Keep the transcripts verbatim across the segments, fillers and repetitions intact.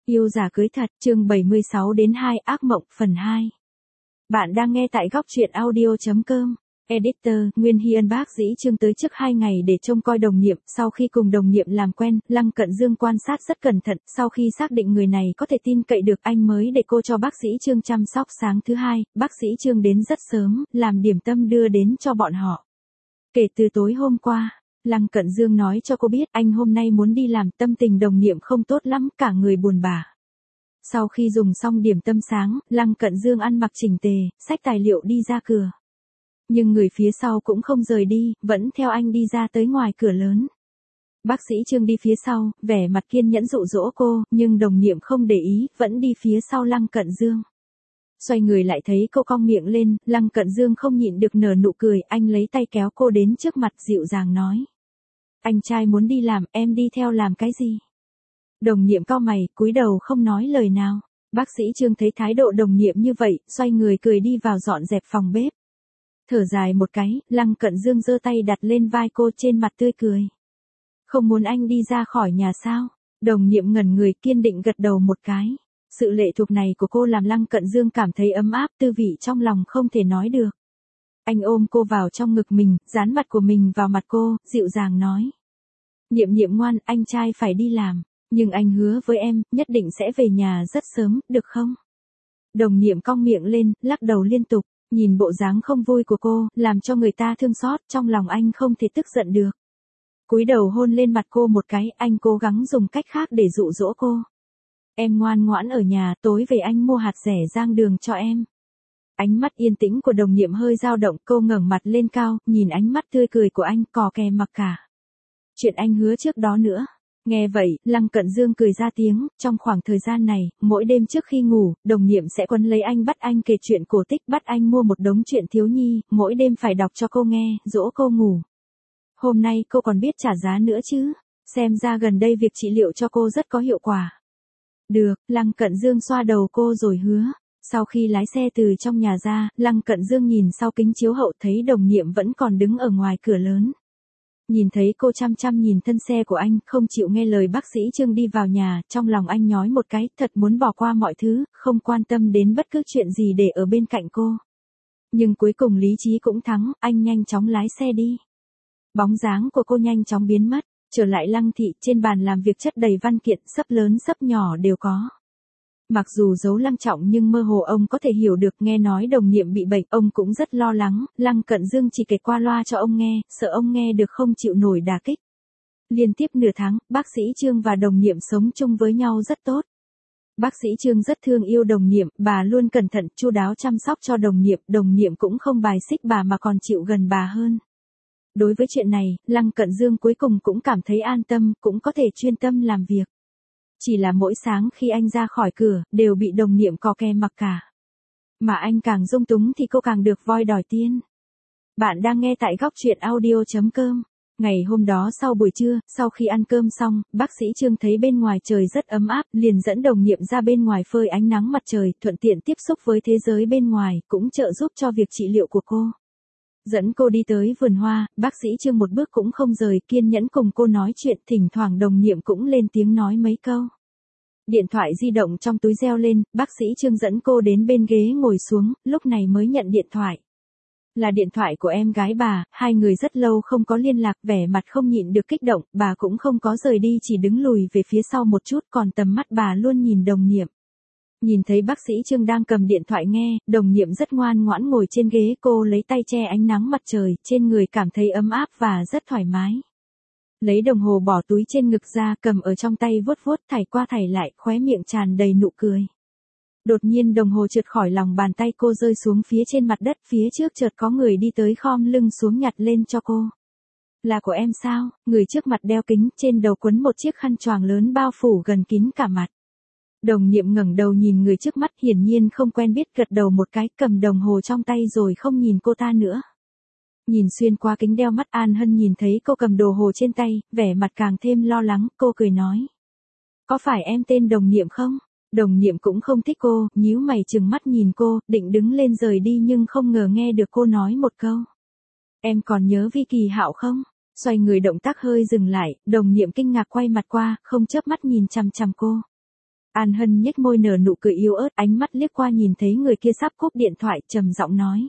Yêu giả cưới thật, chương bảy mươi sáu đến hai ác mộng, phần hai. Bạn đang nghe tại góc truyện audio chấm com. Editor, Nguyên Hy Ân bác dĩ Trương tới trước hai ngày để trông coi đồng niệm, sau khi cùng đồng niệm làm quen, Lăng Cận Dương quan sát rất cẩn thận, sau khi xác định người này có thể tin cậy được anh mới để cô cho bác sĩ Trương chăm sóc. Sáng thứ hai, bác sĩ Trương đến rất sớm, làm điểm tâm đưa đến cho bọn họ. Kể từ tối hôm qua, Lăng Cận Dương nói cho cô biết anh hôm nay muốn đi làm, tâm tình đồng niệm không tốt lắm, cả người buồn bã. Sau khi dùng xong điểm tâm sáng, Lăng Cận Dương ăn mặc chỉnh tề, xách tài liệu đi ra cửa. Nhưng người phía sau cũng không rời đi, vẫn theo anh đi ra tới ngoài cửa lớn. Bác sĩ Trương đi phía sau, vẻ mặt kiên nhẫn dụ dỗ cô, nhưng đồng niệm không để ý, vẫn đi phía sau Lăng Cận Dương. Xoay người lại thấy cô cong miệng lên, Lăng Cận Dương không nhịn được nở nụ cười, anh lấy tay kéo cô đến trước mặt dịu dàng nói. Anh trai muốn đi làm, em đi theo làm cái gì? Đồng niệm cau mày, cúi đầu không nói lời nào. Bác sĩ Trương thấy thái độ đồng niệm như vậy, xoay người cười đi vào dọn dẹp phòng bếp. Thở dài một cái, Lăng Cận Dương giơ tay đặt lên vai cô, trên mặt tươi cười. Không muốn anh đi ra khỏi nhà sao? Đồng niệm ngẩn người, kiên định gật đầu một cái. Sự lệ thuộc này của cô làm Lăng Cận Dương cảm thấy ấm áp, tư vị trong lòng không thể nói được. Anh ôm cô vào trong ngực mình, dán mặt của mình vào mặt cô, dịu dàng nói. Niệm niệm ngoan, anh trai phải đi làm, nhưng anh hứa với em, nhất định sẽ về nhà rất sớm, được không? Đồng niệm cong miệng lên, lắc đầu liên tục, nhìn bộ dáng không vui của cô, làm cho người ta thương xót, trong lòng anh không thể tức giận được. Cúi đầu hôn lên mặt cô một cái, anh cố gắng dùng cách khác để dụ dỗ cô. Em ngoan ngoãn ở nhà, tối về anh mua hạt rẻ rang đường cho em. Ánh mắt yên tĩnh của đồng niệm hơi dao động, cô ngẩng mặt lên cao, nhìn ánh mắt tươi cười của anh, cò kè mặc cả. Chuyện anh hứa trước đó nữa. Nghe vậy, Lăng Cận Dương cười ra tiếng, trong khoảng thời gian này, mỗi đêm trước khi ngủ, đồng niệm sẽ quấn lấy anh, bắt anh kể chuyện cổ tích, bắt anh mua một đống chuyện thiếu nhi, mỗi đêm phải đọc cho cô nghe, dỗ cô ngủ. Hôm nay cô còn biết trả giá nữa chứ, xem ra gần đây việc trị liệu cho cô rất có hiệu quả. Được, Lăng Cận Dương xoa đầu cô rồi hứa. Sau khi lái xe từ trong nhà ra, Lăng Cận Dương nhìn sau kính chiếu hậu thấy đồng niệm vẫn còn đứng ở ngoài cửa lớn. Nhìn thấy cô chăm chăm nhìn thân xe của anh, không chịu nghe lời bác sĩ Trương đi vào nhà, trong lòng anh nhói một cái, thật muốn bỏ qua mọi thứ, không quan tâm đến bất cứ chuyện gì để ở bên cạnh cô. Nhưng cuối cùng lý trí cũng thắng, anh nhanh chóng lái xe đi. Bóng dáng của cô nhanh chóng biến mất, trở lại Lăng thị, trên bàn làm việc chất đầy văn kiện, sấp lớn sấp nhỏ đều có. Mặc dù giấu Lăng Trọng nhưng mơ hồ ông có thể hiểu được, nghe nói đồng niệm bị bệnh, ông cũng rất lo lắng, Lăng Cận Dương chỉ kể qua loa cho ông nghe, sợ ông nghe được không chịu nổi đả kích. Liên tiếp nửa tháng, bác sĩ Trương và đồng niệm sống chung với nhau rất tốt. Bác sĩ Trương rất thương yêu đồng niệm, bà luôn cẩn thận, chu đáo chăm sóc cho đồng niệm, đồng niệm cũng không bài xích bà mà còn chịu gần bà hơn. Đối với chuyện này, Lăng Cận Dương cuối cùng cũng cảm thấy an tâm, cũng có thể chuyên tâm làm việc. Chỉ là mỗi sáng khi anh ra khỏi cửa, đều bị đồng niệm cò kè mặc cả. Mà anh càng dung túng thì cô càng được voi đòi tiên. Bạn đang nghe tại góc truyện audio chấm com. Ngày hôm đó sau buổi trưa, sau khi ăn cơm xong, bác sĩ Trương thấy bên ngoài trời rất ấm áp, liền dẫn đồng niệm ra bên ngoài phơi ánh nắng mặt trời, thuận tiện tiếp xúc với thế giới bên ngoài, cũng trợ giúp cho việc trị liệu của cô. Dẫn cô đi tới vườn hoa, bác sĩ Trương một bước cũng không rời, kiên nhẫn cùng cô nói chuyện, thỉnh thoảng đồng niệm cũng lên tiếng nói mấy câu. Điện thoại di động trong túi reo lên, bác sĩ Trương dẫn cô đến bên ghế ngồi xuống, lúc này mới nhận điện thoại. Là điện thoại của em gái bà, hai người rất lâu không có liên lạc, vẻ mặt không nhịn được kích động, bà cũng không có rời đi, chỉ đứng lùi về phía sau một chút, còn tầm mắt bà luôn nhìn đồng niệm. Nhìn thấy bác sĩ Trương đang cầm điện thoại nghe, đồng niệm rất ngoan ngoãn ngồi trên ghế, cô lấy tay che ánh nắng mặt trời, trên người cảm thấy ấm áp và rất thoải mái. Lấy đồng hồ bỏ túi trên ngực ra, cầm ở trong tay vuốt vuốt, thảy qua thảy lại, khóe miệng tràn đầy nụ cười. Đột nhiên đồng hồ trượt khỏi lòng bàn tay cô, rơi xuống phía trên mặt đất, phía trước chợt có người đi tới, khom lưng xuống nhặt lên cho cô. Là của em sao? Người trước mặt đeo kính, trên đầu quấn một chiếc khăn choàng lớn bao phủ gần kín cả mặt. Đồng niệm ngẩng đầu nhìn người trước mắt, hiển nhiên không quen biết, gật đầu một cái, cầm đồng hồ trong tay rồi không nhìn cô ta nữa. Nhìn xuyên qua kính đeo mắt, An Hân nhìn thấy cô cầm đồ hồ trên tay, vẻ mặt càng thêm lo lắng, cô cười nói. Có phải em tên Đồng Niệm không? Đồng Niệm cũng không thích cô, nhíu mày trừng mắt nhìn cô, định đứng lên rời đi nhưng không ngờ nghe được cô nói một câu. Em còn nhớ Vi Kỳ Hạo không? Xoay người động tác hơi dừng lại, Đồng Niệm kinh ngạc quay mặt qua, không chớp mắt nhìn chằm chằm cô. An Hân nhếch môi nở nụ cười yếu ớt, ánh mắt liếc qua nhìn thấy người kia sắp cúp điện thoại, trầm giọng nói.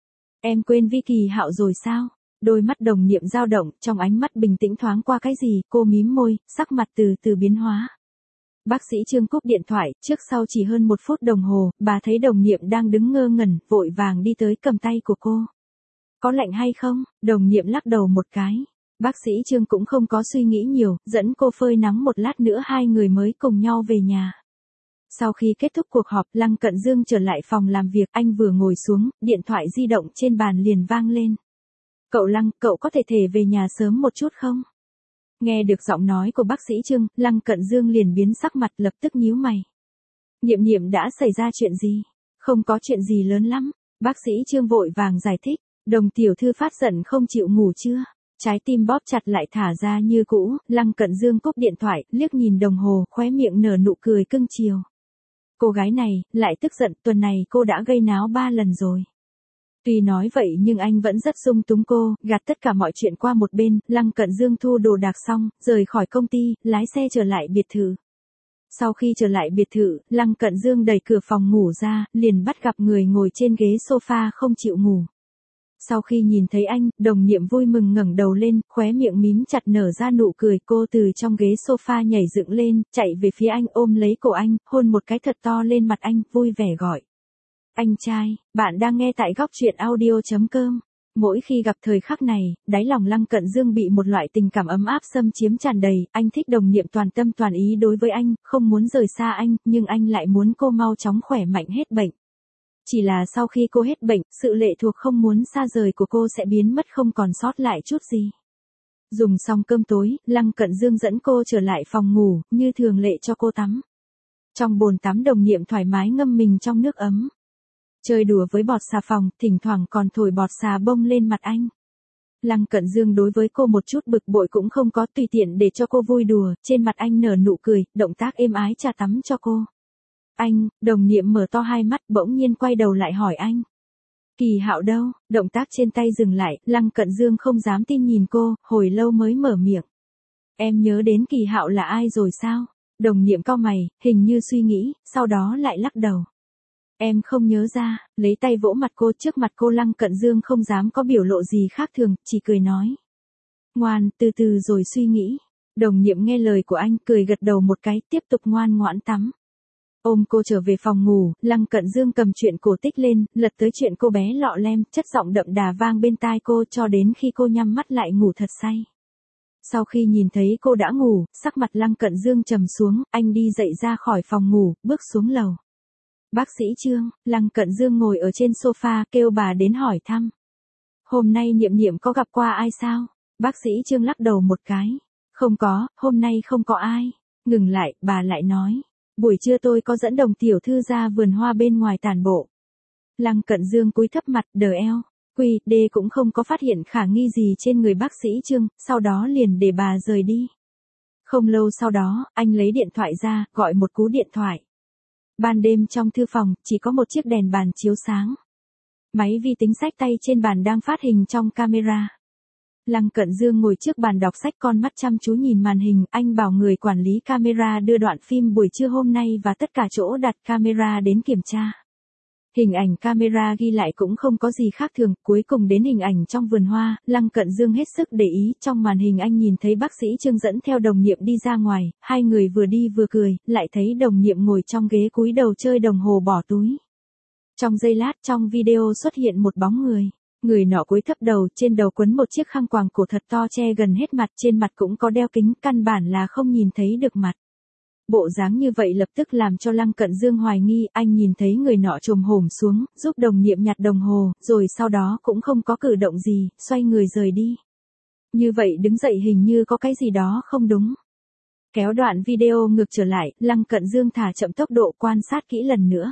Em quên Vi Kỳ Hạo rồi sao? Đôi mắt đồng niệm dao động, trong ánh mắt bình tĩnh thoáng qua cái gì, cô mím môi, sắc mặt từ từ biến hóa. Bác sĩ Trương cúp điện thoại, trước sau chỉ hơn một phút đồng hồ, bà thấy đồng niệm đang đứng ngơ ngẩn, vội vàng đi tới cầm tay của cô. Có lạnh hay không? Đồng niệm lắc đầu một cái. Bác sĩ Trương cũng không có suy nghĩ nhiều, dẫn cô phơi nắng một lát nữa hai người mới cùng nhau về nhà. Sau khi kết thúc cuộc họp, Lăng Cận Dương trở lại phòng làm việc, anh vừa ngồi xuống, điện thoại di động trên bàn liền vang lên. Cậu Lăng, cậu có thể thể về nhà sớm một chút không? Nghe được giọng nói của bác sĩ Trương, Lăng Cận Dương liền biến sắc mặt, lập tức nhíu mày. Niệm Niệm đã xảy ra chuyện gì? Không có chuyện gì lớn lắm. Bác sĩ Trương vội vàng giải thích. Đồng tiểu thư phát giận không chịu ngủ chưa? Trái tim bóp chặt lại thả ra như cũ, Lăng Cận Dương cúp điện thoại, liếc nhìn đồng hồ, khóe miệng nở nụ cười cưng chiều. Cô gái này, lại tức giận, tuần này cô đã gây náo ba lần rồi. Tuy nói vậy nhưng anh vẫn rất dung túng cô, gạt tất cả mọi chuyện qua một bên, Lăng Cận Dương thu đồ đạc xong, rời khỏi công ty, lái xe trở lại biệt thự. Sau khi trở lại biệt thự, Lăng Cận Dương đẩy cửa phòng ngủ ra, liền bắt gặp người ngồi trên ghế sofa không chịu ngủ. Sau khi nhìn thấy anh, đồng niệm vui mừng ngẩng đầu lên, khóe miệng mím chặt nở ra nụ cười, cô từ trong ghế sofa nhảy dựng lên, chạy về phía anh ôm lấy cổ anh, hôn một cái thật to lên mặt anh, vui vẻ gọi. Anh trai, bạn đang nghe tại góc truyện audio chấm com. Mỗi khi gặp thời khắc này, đáy lòng Lăng Cận Dương bị một loại tình cảm ấm áp xâm chiếm tràn đầy, anh thích đồng niệm toàn tâm toàn ý đối với anh, không muốn rời xa anh, nhưng anh lại muốn cô mau chóng khỏe mạnh hết bệnh. Chỉ là sau khi cô hết bệnh, sự lệ thuộc không muốn xa rời của cô sẽ biến mất không còn sót lại chút gì. Dùng xong cơm tối, Lăng Cận Dương dẫn cô trở lại phòng ngủ, như thường lệ cho cô tắm. Trong bồn tắm đồng niệm thoải mái ngâm mình trong nước ấm. Chơi đùa với bọt xà phòng, thỉnh thoảng còn thổi bọt xà bông lên mặt anh. Lăng Cận Dương đối với cô một chút bực bội cũng không có, tùy tiện để cho cô vui đùa, trên mặt anh nở nụ cười, động tác êm ái chà tắm cho cô. Anh, đồng niệm mở to hai mắt, bỗng nhiên quay đầu lại hỏi anh. Kỳ Hạo đâu? Động tác trên tay dừng lại, Lăng Cận Dương không dám tin nhìn cô, hồi lâu mới mở miệng. Em nhớ đến Kỳ Hạo là ai rồi sao? Đồng niệm cau mày, hình như suy nghĩ, sau đó lại lắc đầu. Em không nhớ ra, lấy tay vỗ mặt cô, trước mặt cô Lăng Cận Dương không dám có biểu lộ gì khác thường, chỉ cười nói. Ngoan, từ từ rồi suy nghĩ. Đồng niệm nghe lời của anh, cười gật đầu một cái, tiếp tục ngoan ngoãn tắm. Ôm cô trở về phòng ngủ, Lăng Cận Dương cầm chuyện cổ tích lên, lật tới chuyện cô bé lọ lem, chất giọng đậm đà vang bên tai cô cho đến khi cô nhắm mắt lại ngủ thật say. Sau khi nhìn thấy cô đã ngủ, sắc mặt Lăng Cận Dương trầm xuống, anh đi dậy ra khỏi phòng ngủ, bước xuống lầu. Bác sĩ Trương, Lăng Cận Dương ngồi ở trên sofa, kêu bà đến hỏi thăm. Hôm nay Niệm Niệm có gặp qua ai sao? Bác sĩ Trương lắc đầu một cái. Không có, hôm nay không có ai. Ngừng lại, bà lại nói. Buổi trưa tôi có dẫn đồng tiểu thư ra vườn hoa bên ngoài tản bộ. Lăng Cận Dương cúi thấp mặt, đờ eo. Quy, đê cũng không có phát hiện khả nghi gì trên người bác sĩ Trương, sau đó liền để bà rời đi. Không lâu sau đó, anh lấy điện thoại ra, gọi một cú điện thoại. Ban đêm trong thư phòng, chỉ có một chiếc đèn bàn chiếu sáng. Máy vi tính xách tay trên bàn đang phát hình trong camera. Lăng Cận Dương ngồi trước bàn đọc sách, con mắt chăm chú nhìn màn hình, anh bảo người quản lý camera đưa đoạn phim buổi trưa hôm nay và tất cả chỗ đặt camera đến kiểm tra. Hình ảnh camera ghi lại cũng không có gì khác thường, cuối cùng đến hình ảnh trong vườn hoa, Lăng Cận Dương hết sức để ý, trong màn hình anh nhìn thấy bác sĩ Trương dẫn theo đồng niệm đi ra ngoài, hai người vừa đi vừa cười, lại thấy đồng niệm ngồi trong ghế cúi đầu chơi đồng hồ bỏ túi. Trong giây lát trong video xuất hiện một bóng người. Người nọ cúi thấp đầu, trên đầu quấn một chiếc khăn quàng cổ thật to che gần hết mặt, trên mặt cũng có đeo kính, căn bản là không nhìn thấy được mặt. Bộ dáng như vậy lập tức làm cho Lăng Cận Dương hoài nghi, anh nhìn thấy người nọ chồm hổm xuống, giúp đồng niệm nhặt đồng hồ, rồi sau đó cũng không có cử động gì, xoay người rời đi. Như vậy đứng dậy hình như có cái gì đó không đúng. Kéo đoạn video ngược trở lại, Lăng Cận Dương thả chậm tốc độ quan sát kỹ lần nữa.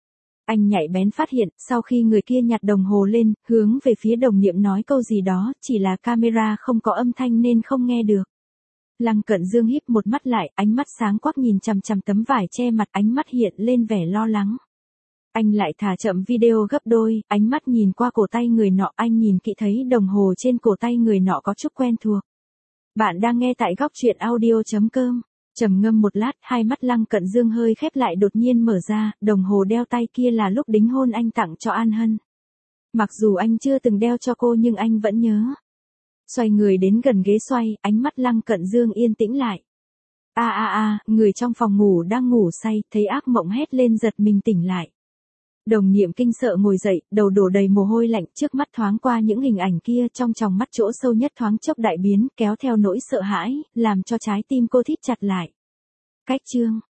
Anh nhạy bén phát hiện, sau khi người kia nhặt đồng hồ lên, hướng về phía đồng niệm nói câu gì đó, chỉ là camera không có âm thanh nên không nghe được. Lăng Cận Dương híp một mắt lại, ánh mắt sáng quắc nhìn chằm chằm tấm vải che mặt, ánh mắt hiện lên vẻ lo lắng. Anh lại thả chậm video gấp đôi, ánh mắt nhìn qua cổ tay người nọ, anh nhìn kỹ thấy đồng hồ trên cổ tay người nọ có chút quen thuộc. Bạn đang nghe tại góc truyện audio chấm com. Trầm ngâm một lát, hai mắt Lăng Cận Dương hơi khép lại đột nhiên mở ra, đồng hồ đeo tay kia là lúc đính hôn anh tặng cho An Hân. Mặc dù anh chưa từng đeo cho cô nhưng anh vẫn nhớ. Xoay người đến gần ghế xoay, ánh mắt Lăng Cận Dương yên tĩnh lại. A a a, người trong phòng ngủ đang ngủ say, thấy ác mộng hét lên giật mình tỉnh lại. Đồng Niệm kinh sợ ngồi dậy, đầu đổ đầy mồ hôi lạnh, trước mắt thoáng qua những hình ảnh kia, trong tròng mắt chỗ sâu nhất thoáng chốc đại biến, kéo theo nỗi sợ hãi, làm cho trái tim cô thít chặt lại. Cách chương